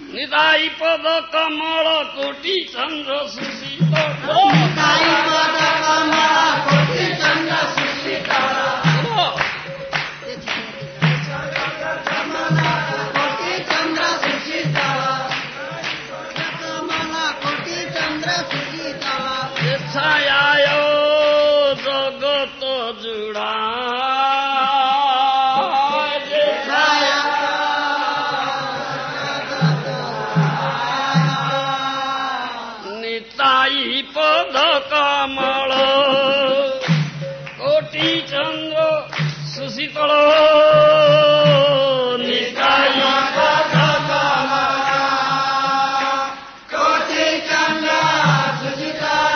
निताई पद कमल कोटि चन्द्र सुशीतल निताई पद कमल कोटि चन्द्र सुशीतल कोटि चन्द्र सुशीतल कमल कोटि चन्द्र सुशीतल छायायो जगत जुडा पद कमल कोटि चन्द्र सुशीतल निताई पद कमल कोटि चन्द्र सुशीतल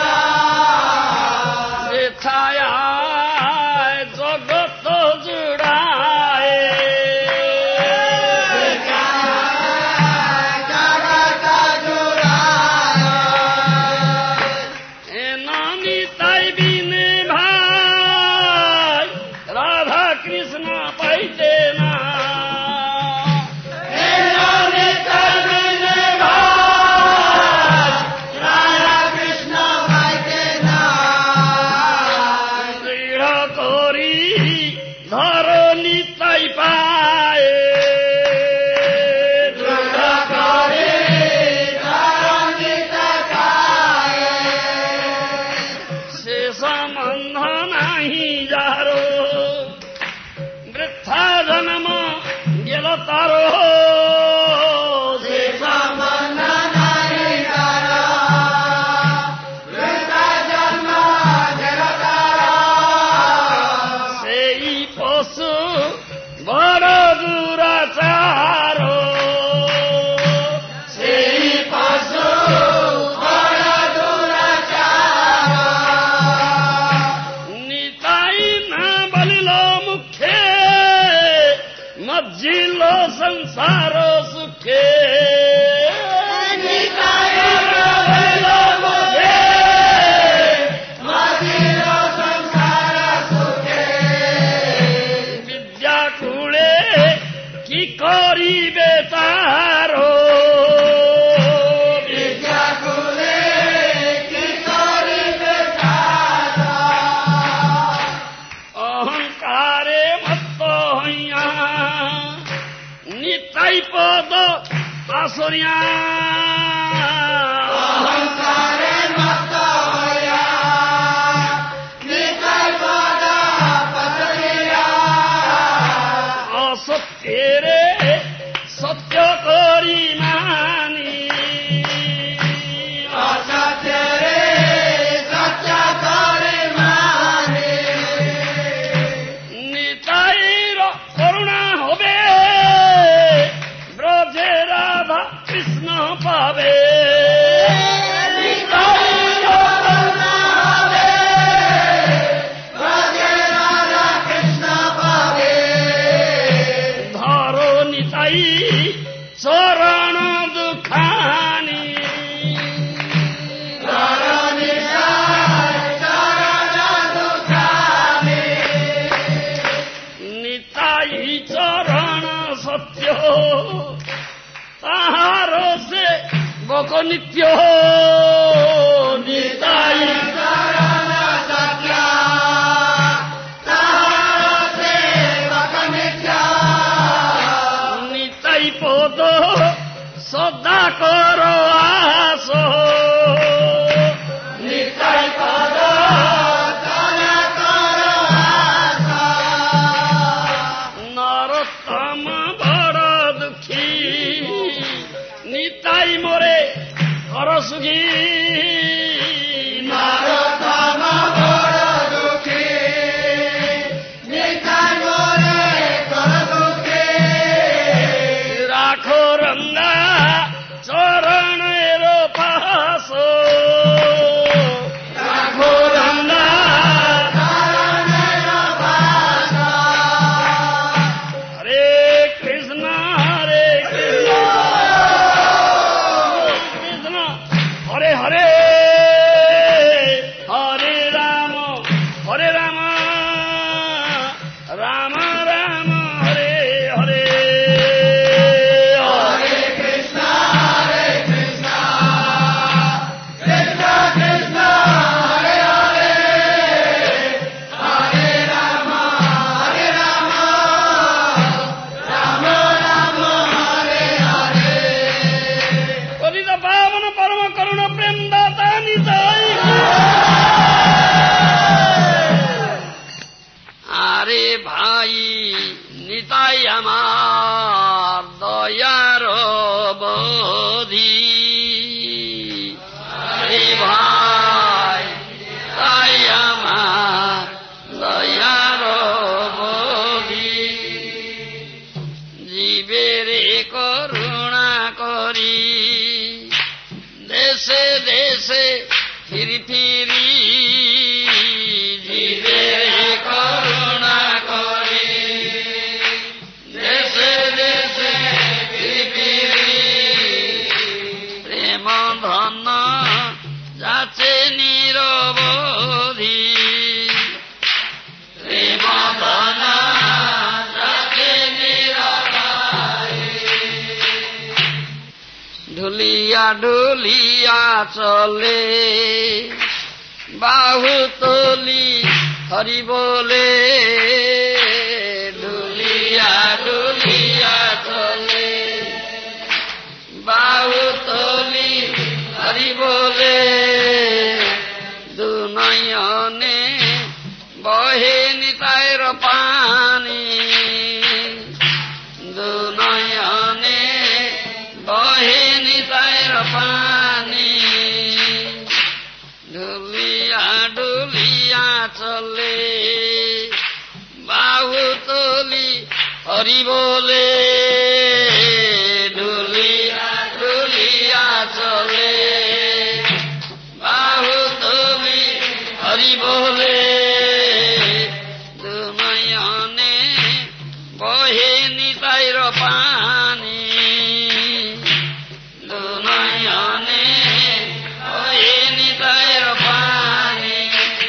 छाया जगत जुड़ाए तारो सेई पशु बड़ दुराचारो सेई पशु बड़ दुराचारो निताई न बलिलो मुखे मज्जिलो संसार सुखे निताई न बलिलो मुखे मज्जिलो संसार सुखे विद्या कूले की करिबे तारो विद्या कूले की करिबे तारो अहंकारे मत्त हइया निताई पद आसुरिया अहंकारे मत्त हइया निताई पद आसुरिया असत्यरे सत्य करी मानी असत्यरे सत्य करी मानी निताईर करुणा होबे ब्रजे राधा कृष्ण पावे निताईर करुणा होबे ब्रजे राधा कृष्ण पावे धरो निताई चरण दुखानी धरणी चरण दुखानी निताई चरण सत्य ताहारो से बक नित्य निताई चरण सत्य ताहारो सेवक नित्य निताई पद सदा करो आस निताई पद सदा करो आस नरोत्तम बड़ दुखी निताई मोरे कर सुखी नरोत्तम बड़ दुखी निताई मोरे कर दुखी राखो रंगा चरण पास राखो रंगा चरण पास हरे कृष्ण हरे कृष्ण कृष्ण हरे हरे हरे राम राम राम हरे हरे हरे कृष्ण বধি আরে ভাই তাই আমার দয়ার বধি জীবের করুণা করি দেশে দেশে ফিরি ফিরি জীবের করুণা করি দেশে দেশে ফিরি ফিরি প্রেম ধন যাচ্ছে নিরবধি প্রেম ধন যাচ্ছে নিরবধি ঢুলিয়া ঢুলিয়া চলে বাহু তলি হরি বলে ঢুলিয়া ঢুলিয়া চলে বাহু তলি হরি বলে দুনয়নে বহে নিতাইর পানি দুনয়নে বহে নিতাইর পানি ঢুলিয়া ঢুলিয়া চলে বাহু তলি হরি বলে ঢুলিয়া ঢুলিয়া চলে বাহু তলি হরি বলে দুনয়নে বহে নিতাইর পানি দুনয়নে বহে নিতাইর পানি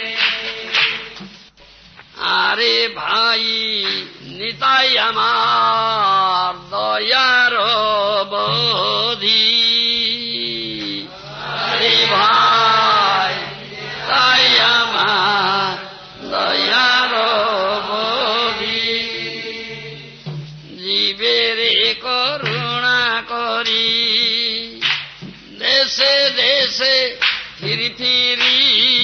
আরে ভাই নিতাই আমার দয়ার বধি আরে ভাই তাই আমার দয়ার বধি জীবের করুণা করি দেশে দেশে ফিরি ফিরি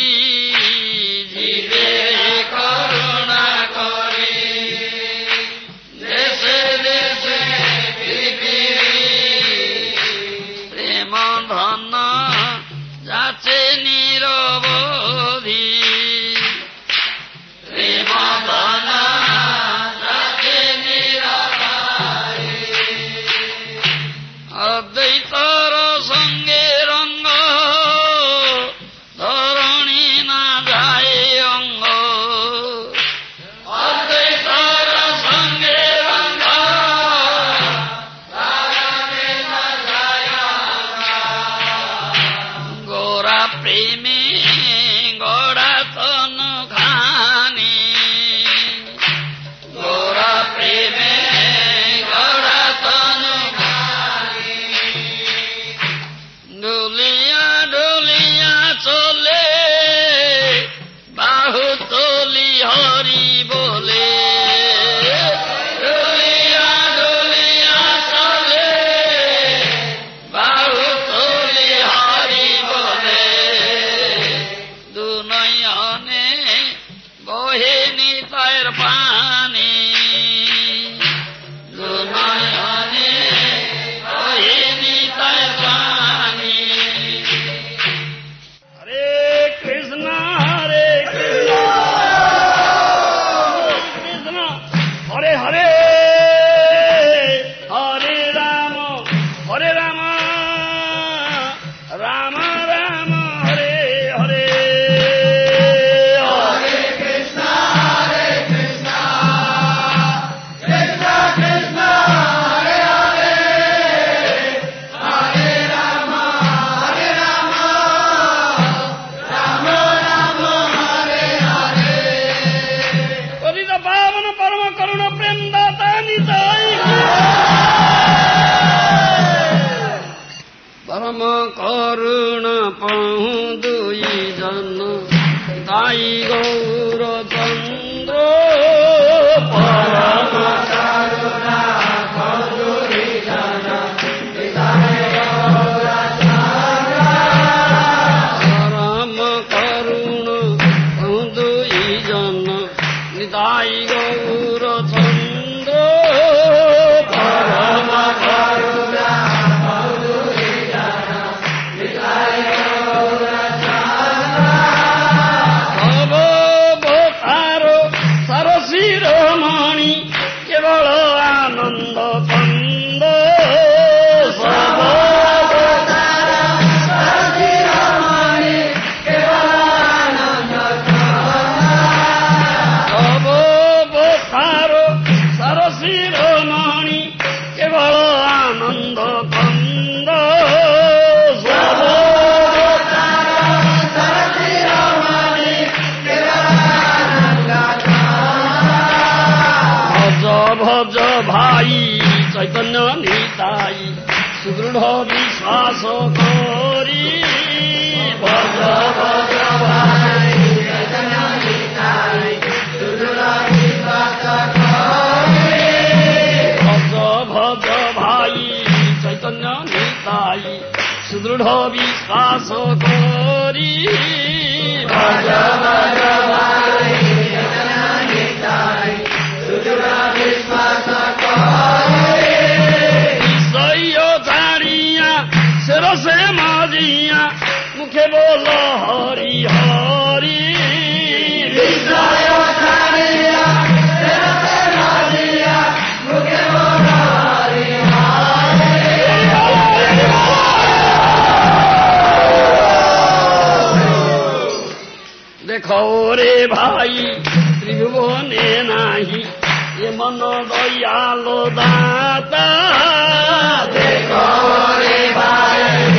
জীবের করুণা করি দেশে দেশে ফিরি ফিরি প্রেম ধন যাচ্ছে নিরবধি প্রেম ধন যাচ্ছে নিরবধি অদ্বৈতর সঙ্গে রঙ্গ ধরণী না যায় অঙ্গ অদ্বৈতর সঙ্গে রঙ্গ গোরা প্রেমে গোড়া তনু খানি গোরা প্রেমে গোড়া তনু খানি ঢুলিয়া ঢুলিয়া চলে বাহু তলি হরি বলে ঢুলিয়া ঢুলিয়া চলে বাহু তলি হরি বলে দুনয়নে বহে নিতাইর পানি দুনয়নে বহে নিতাইর পানি হরে কৃষ্ণ হরে Krishna Krishna Hare Hare Hare Ram Ram Ram Hare Hare Hare Krishna, Hare Krishna, Krishna Krishna, Hare Hare, Hare Rama, Hare Rama, Rama Rama, Hare Hare. পতিত পাবন পরম করুণ প্রেম দাতা নিতাই পরম করুণ পাহু দুই জন তাই গৌর চন্দ্র পরম করুণা কদুরি জনা, বিদায় গৌরচন্দ্র। পরম করুণ পাহু দুই জন নিতাই গৌর চন্দ্র পরম করুণা ସୁଦୃଢ଼ ବିଶ୍ୱାସ କରି ଭଜ ଭଜ ଭାଇ ଭଜ ଭଜ ଭାଇ ଚୈତନ୍ୟ ନିତାଇ ସୁଦୃଢ଼ ବିଶ୍ୱାସ କରି ଭଜ ଭଜ ଭାଇ से माजिया मुखे बोलो हरि हरि देखो रे भाई त्रिभुवने नाही ये मन दयालो दाता देखो रे भाई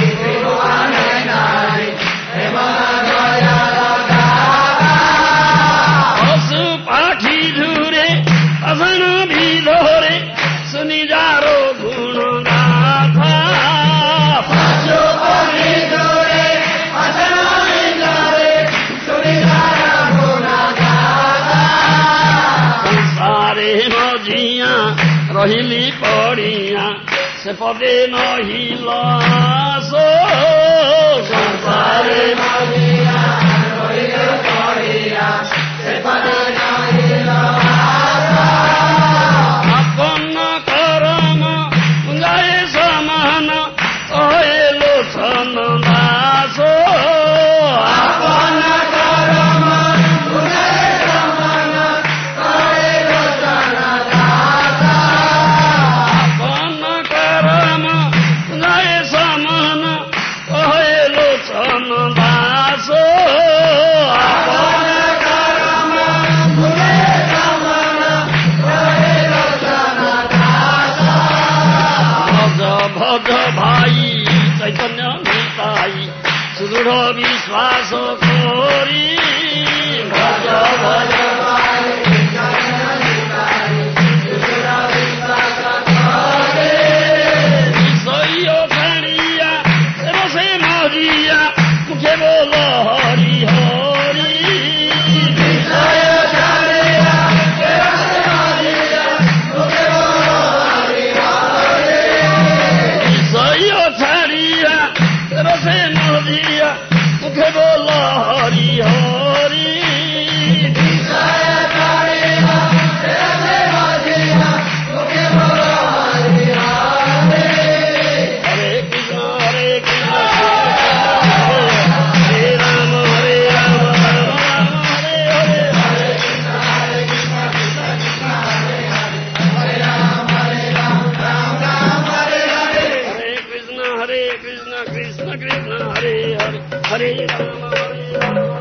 असन भी धोरे सुनी जारो गुण गाथा पशु पक्षी धोरे असन भी धोरे सुनी जारो गुण गाथा संसारे मजिया रहिली पड़िया से पदे नही लासो संसारे मजिया रहिली पड़िया से पदे नही सुदृढ़ विश्वास करी भज भज विषय छाड़िया रसे मजिया मुखे बोलो हरि हरि विषय छाड़िया रसे मजिया मुखे बोलो हरि हरि विषय छाड़िया रसे मजिया मुखे बोलो हरि हरि विषय छाड़िया रसे मजिया मुखे बोलो हरि हरि हरे कृष्ण हरे राम हरे राम राम राम हरे हरे हरे कृष्ण कृष्ण कृष्ण हरे हरे हरे राम राम राम हरे हरे हरे कृष्ण कृष्ण कृष्ण हरे हरे हरे राम